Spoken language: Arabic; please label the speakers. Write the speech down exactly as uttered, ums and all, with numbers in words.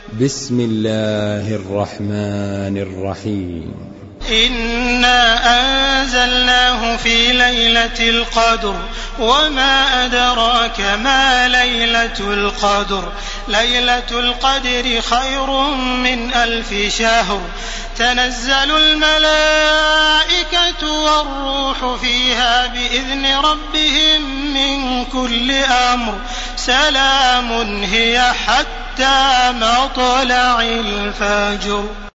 Speaker 1: بسم الله الرحمن الرحيم.
Speaker 2: إنا أنزلناه في ليلة القدر وما أدراك ما ليلة القدر ليلة القدر خير من ألف شهر تنزل الملائكة والروح فيها بإذن ربهم من كل أمر سلام هي حتى مطلع الفجر.